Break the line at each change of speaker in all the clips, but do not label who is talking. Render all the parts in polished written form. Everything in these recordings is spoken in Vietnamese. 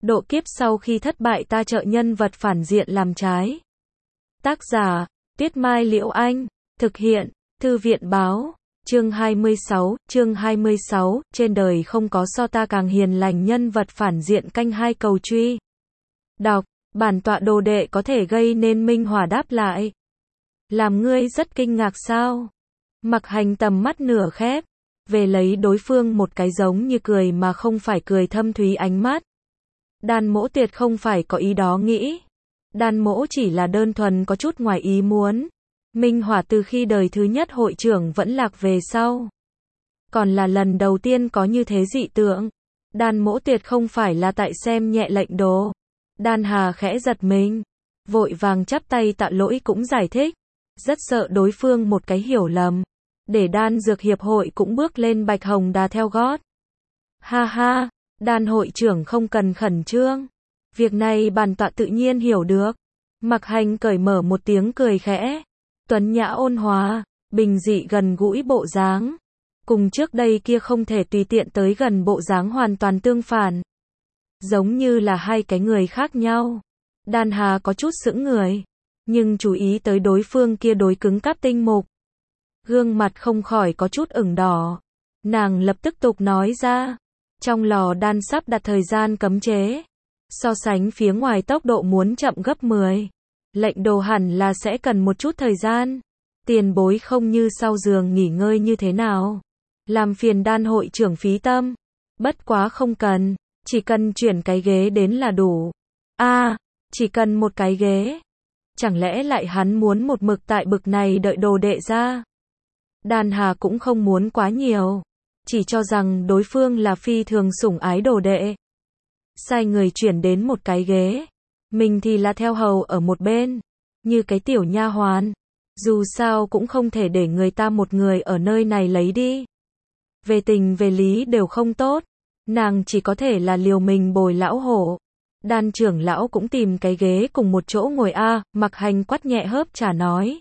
Độ kiếp sau khi thất bại ta trợ nhân vật phản diện làm trái. Tác giả, Tuyết Mai Liễu Anh. Thực hiện, Thư viện Báo. Chương 26, trên đời không có so ta càng hiền lành nhân vật phản diện canh hai cầu truy. Đọc, bản tọa đồ đệ có thể gây nên minh hỏa đáp lại. Làm ngươi rất kinh ngạc sao? Mặc Hành tầm mắt nửa khép, về lấy đối phương một cái giống như cười mà không phải cười thâm thúy ánh mắt. Đan Mỗ tuyệt không phải có ý đó nghĩ. Đan Mỗ chỉ là đơn thuần có chút ngoài ý muốn. Minh hỏa từ khi đời thứ nhất hội trưởng vẫn lạc về sau. Còn là lần đầu tiên có như thế dị tượng. Đan Mỗ tuyệt không phải là tại xem nhẹ lệnh đồ. Đan Hà khẽ giật mình. Vội vàng chắp tay tạ lỗi cũng giải thích. Rất sợ đối phương một cái hiểu lầm. Để Đan Dược Hiệp hội cũng bước lên bạch hồng đà theo gót. Ha ha, Đan hội trưởng không cần khẩn trương. Việc này bản tọa tự nhiên hiểu được. Mặc Hành cởi mở một tiếng cười khẽ. Tuấn nhã ôn hòa, bình dị gần gũi bộ dáng. Cùng trước đây kia không thể tùy tiện tới gần bộ dáng hoàn toàn tương phản. Giống như là hai cái người khác nhau. Đan Hà có chút sững người. Nhưng chú ý tới đối phương kia đối cứng cáp tinh mục. Gương mặt không khỏi có chút ửng đỏ. Nàng lập tức tục nói ra. Trong lò đan sắp đặt thời gian cấm chế. So sánh phía ngoài tốc độ muốn chậm gấp 10. Lệnh đồ hẳn là sẽ cần một chút thời gian. Tiền bối không như sau giường nghỉ ngơi như thế nào. Làm phiền Đan hội trưởng phí tâm. Bất quá không cần. Chỉ cần chuyển cái ghế đến là đủ. Chỉ cần một cái ghế. Chẳng lẽ lại hắn muốn một mực tại bực này đợi đồ đệ ra. Đan Hà cũng không muốn quá nhiều. Chỉ cho rằng đối phương là phi thường sủng ái đồ đệ. Sai người chuyển đến một cái ghế. Mình thì là theo hầu ở một bên. Như cái tiểu nha hoàn. Dù sao cũng không thể để người ta một người ở nơi này lấy đi. Về tình về lý đều không tốt. Nàng chỉ có thể là liều mình bồi lão hổ. Đan trưởng lão cũng tìm cái ghế cùng một chỗ ngồi Mặc Hành quát nhẹ hớp trả nói.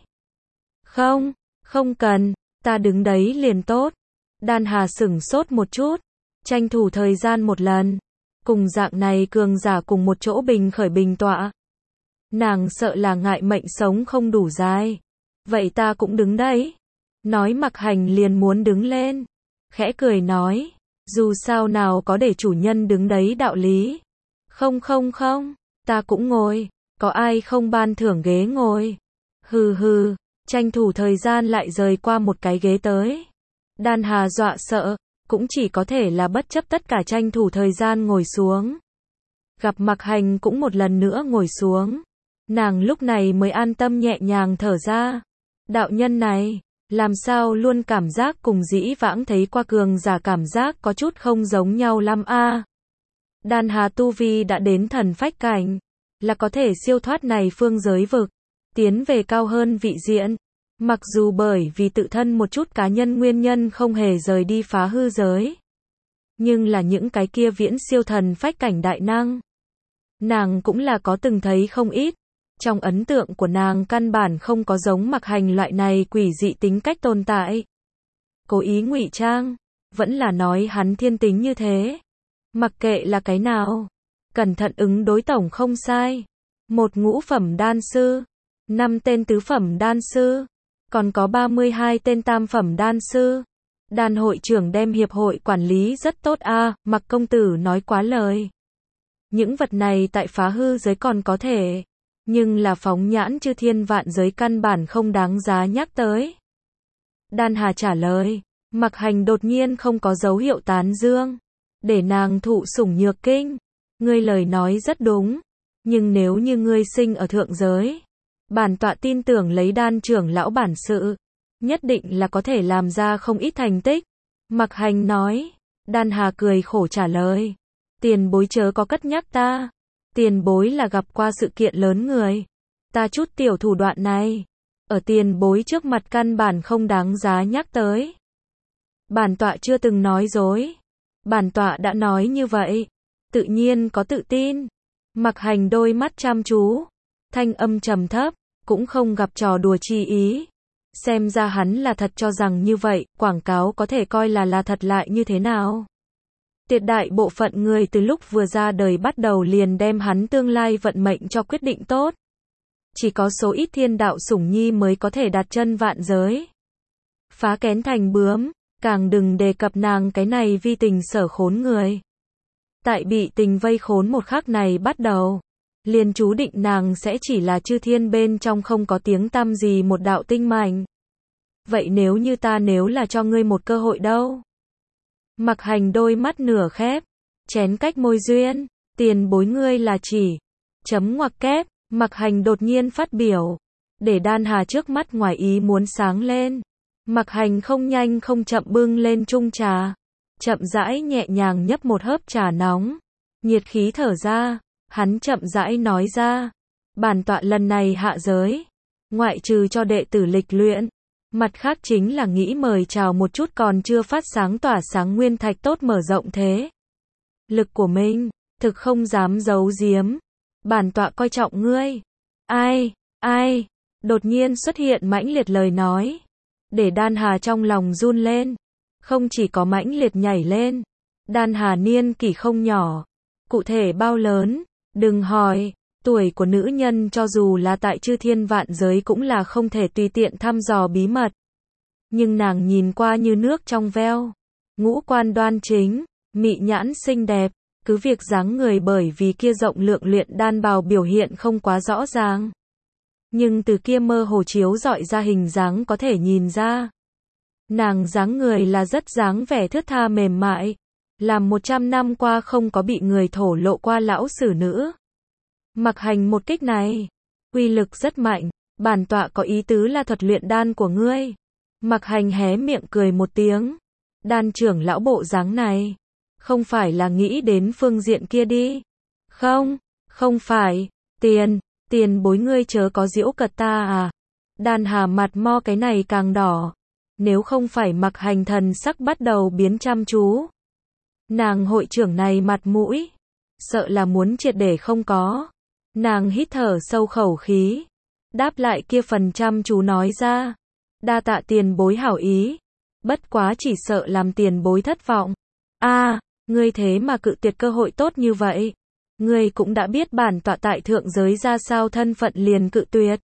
Không cần, ta đứng đấy liền tốt. Đan Hà sửng sốt một chút. Tranh thủ thời gian một lần. Cùng dạng này cường giả cùng một chỗ bình khởi bình tọa. Nàng sợ là ngại mệnh sống không đủ dài. Vậy ta cũng đứng đấy. Nói Mặc Hành liền muốn đứng lên. Khẽ cười nói. Dù sao nào có để chủ nhân đứng đấy đạo lý. Không, ta cũng ngồi. Có ai không ban thưởng ghế ngồi. Hừ, tranh thủ thời gian lại rời qua một cái ghế tới. Đan Hà dọa sợ. Cũng chỉ có thể là bất chấp tất cả tranh thủ thời gian ngồi xuống. Gặp Mặc Hành cũng một lần nữa ngồi xuống. Nàng lúc này mới an tâm nhẹ nhàng thở ra. Đạo nhân này, làm sao luôn cảm giác cùng dĩ vãng thấy qua cường giả cảm giác có chút không giống nhau lắm Đan Hà tu vi đã đến thần phách cảnh. Là có thể siêu thoát này phương giới vực. Tiến về cao hơn vị diện. Mặc dù bởi vì tự thân một chút cá nhân nguyên nhân không hề rời đi phá hư giới. Nhưng là những cái kia viễn siêu thần phách cảnh đại năng. Nàng cũng là có từng thấy không ít. Trong ấn tượng của nàng căn bản không có giống Mặc Hành loại này quỷ dị tính cách tồn tại. Cố ý ngụy trang. Vẫn là nói hắn thiên tính như thế. Mặc kệ là cái nào. Cẩn thận ứng đối tổng không sai. 1 ngũ phẩm đan sư. 5 tên tứ phẩm đan sư. Còn có 32 tên tam phẩm đan sư. Đan hội trưởng đem hiệp hội quản lý rất tốt Mặc công tử nói quá lời. Những vật này tại phá hư giới còn có thể. Nhưng là phóng nhãn chư thiên vạn giới căn bản không đáng giá nhắc tới. Đan Hà trả lời. Mặc Hành đột nhiên không có dấu hiệu tán dương. Để nàng thụ sủng nhược kinh. Ngươi lời nói rất đúng. Nhưng nếu như ngươi sinh ở thượng giới. Bản tọa tin tưởng lấy Đan trưởng lão bản sự. Nhất định là có thể làm ra không ít thành tích. Mặc Hành nói. Đan Hà cười khổ trả lời. Tiền bối chớ có cất nhắc ta. Tiền bối là gặp qua sự kiện lớn người. Ta chút tiểu thủ đoạn này. Ở tiền bối trước mặt căn bản không đáng giá nhắc tới. Bản tọa chưa từng nói dối. Bản tọa đã nói như vậy. Tự nhiên có tự tin. Mặc Hành đôi mắt chăm chú. Thanh âm trầm thấp. Cũng không gặp trò đùa chi ý. Xem ra hắn là thật cho rằng như vậy. Quảng cáo có thể coi là thật lại như thế nào. Tuyệt đại bộ phận người từ lúc vừa ra đời bắt đầu liền đem hắn tương lai vận mệnh cho quyết định tốt. Chỉ có số ít thiên đạo sủng nhi mới có thể đặt chân vạn giới. Phá kén thành bướm, càng đừng đề cập nàng cái này vi tình sở khốn người. Tại bị tình vây khốn một khắc này bắt đầu, liền chú định nàng sẽ chỉ là chư thiên bên trong không có tiếng tăm gì một đạo tinh mạnh. Vậy nếu là cho ngươi một cơ hội đâu? Mặc Hành đôi mắt nửa khép, chén cách môi duyên, tiền bối ngươi là chỉ, chấm ngoặc kép, Mặc Hành đột nhiên phát biểu, để Đan Hà trước mắt ngoài ý muốn sáng lên. Mặc Hành không nhanh không chậm bưng lên chung trà, chậm rãi nhẹ nhàng nhấp một hớp trà nóng, nhiệt khí thở ra, hắn chậm rãi nói ra, bản tọa lần này hạ giới, ngoại trừ cho đệ tử lịch luyện, mặt khác chính là nghĩ mời chào một chút còn chưa phát sáng tỏa sáng nguyên thạch tốt mở rộng thế lực của mình, thực không dám giấu giếm, bản tọa coi trọng ngươi. Ai, đột nhiên xuất hiện mãnh liệt lời nói, để Đan Hà trong lòng run lên, không chỉ có mãnh liệt nhảy lên, Đan Hà niên kỷ không nhỏ, cụ thể bao lớn, đừng hỏi, tuổi của nữ nhân cho dù là tại chư thiên vạn giới cũng là không thể tùy tiện thăm dò bí mật. Nhưng nàng nhìn qua như nước trong veo, ngũ quan đoan chính, mị nhãn xinh đẹp, cứ việc dáng người bởi vì kia rộng lượng luyện đan bào biểu hiện không quá rõ ràng. Nhưng từ kia mơ hồ chiếu rọi ra hình dáng có thể nhìn ra. Nàng dáng người là rất dáng vẻ thướt tha mềm mại, làm 100 năm qua không có bị người thổ lộ qua lão sử nữ. Mặc Hành một kích này, uy lực rất mạnh, bản tọa có ý tứ là thuật luyện đan của ngươi. Mặc Hành hé miệng cười một tiếng, Đan trưởng lão bộ dáng này, không phải là nghĩ đến phương diện kia đi. Không phải, tiền bối ngươi chớ có giễu cợt ta à. Đan Hà mặt mo cái này càng đỏ, nếu không phải Mặc Hành thần sắc bắt đầu biến chăm chú. Nàng hội trưởng này mặt mũi, sợ là muốn triệt để không có. Nàng hít thở sâu khẩu khí, đáp lại kia phần chăm chú nói ra, đa tạ tiền bối hảo ý, bất quá chỉ sợ làm tiền bối thất vọng. Ngươi thế mà cự tuyệt cơ hội tốt như vậy, ngươi cũng đã biết bản tọa tại thượng giới ra sao thân phận liền cự tuyệt.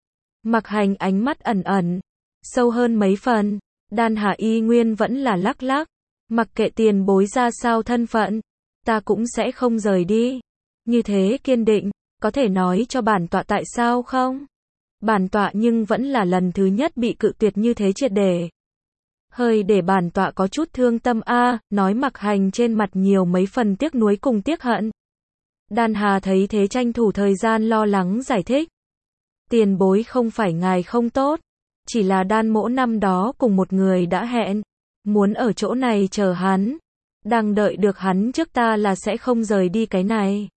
Mặc Hành ánh mắt ẩn sâu hơn mấy phần, Đan Hà y nguyên vẫn là lắc lắc, mặc kệ tiền bối ra sao thân phận, ta cũng sẽ không rời đi. Như thế kiên định, có thể nói cho bản tọa tại sao không? Bản tọa nhưng vẫn là lần thứ nhất bị cự tuyệt như thế triệt để. Hơi để bản tọa có chút thương tâm nói Mặc Hành trên mặt nhiều mấy phần tiếc nuối cùng tiếc hận. Đan Hà thấy thế tranh thủ thời gian lo lắng giải thích. Tiền bối không phải ngài không tốt, chỉ là Đan mỗ năm đó cùng một người đã hẹn, muốn ở chỗ này chờ hắn, đang đợi được hắn trước ta là sẽ không rời đi cái này.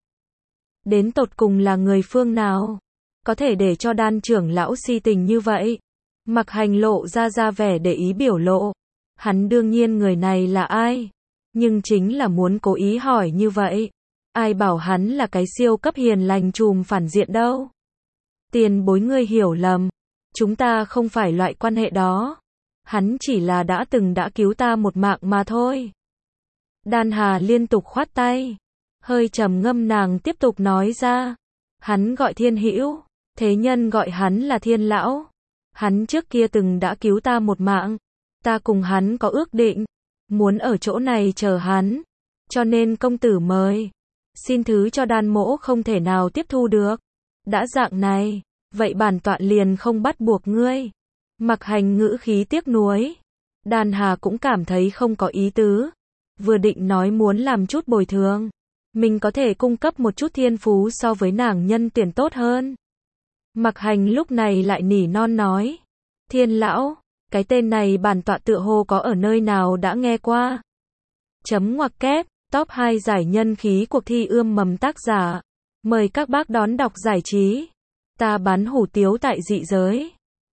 Đến tột cùng là người phương nào, có thể để cho Đan trưởng lão si tình như vậy? Mặc Hành lộ ra vẻ để ý biểu lộ, hắn đương nhiên người này là ai, nhưng chính là muốn cố ý hỏi như vậy. Ai bảo hắn là cái siêu cấp hiền lành trùm phản diện đâu? Tiền bối ngươi hiểu lầm, chúng ta không phải loại quan hệ đó. Hắn chỉ là đã cứu ta một mạng mà thôi. Đan Hà liên tục khoát tay, hơi trầm ngâm nàng tiếp tục nói ra, hắn gọi Thiên Hữu, thế nhân gọi hắn là Thiên lão. Hắn trước kia đã cứu ta một mạng, ta cùng hắn có ước định, muốn ở chỗ này chờ hắn, cho nên công tử mời. Xin thứ cho Đan mỗ không thể nào tiếp thu được. Đã dạng này, vậy bản tọa liền không bắt buộc ngươi. Mặc Hành ngữ khí tiếc nuối. Đan Hà cũng cảm thấy không có ý tứ. Vừa định nói muốn làm chút bồi thường, mình có thể cung cấp một chút thiên phú so với nàng nhân tuyển tốt hơn. Mặc Hành lúc này lại nỉ non nói, Thiên lão, cái tên này bản tọa tựa hồ có ở nơi nào đã nghe qua. Chấm ngoặc kép, top 2 giải nhân khí cuộc thi ươm mầm tác giả. Mời các bác đón đọc giải trí. Ta bán hủ tiếu tại dị giới.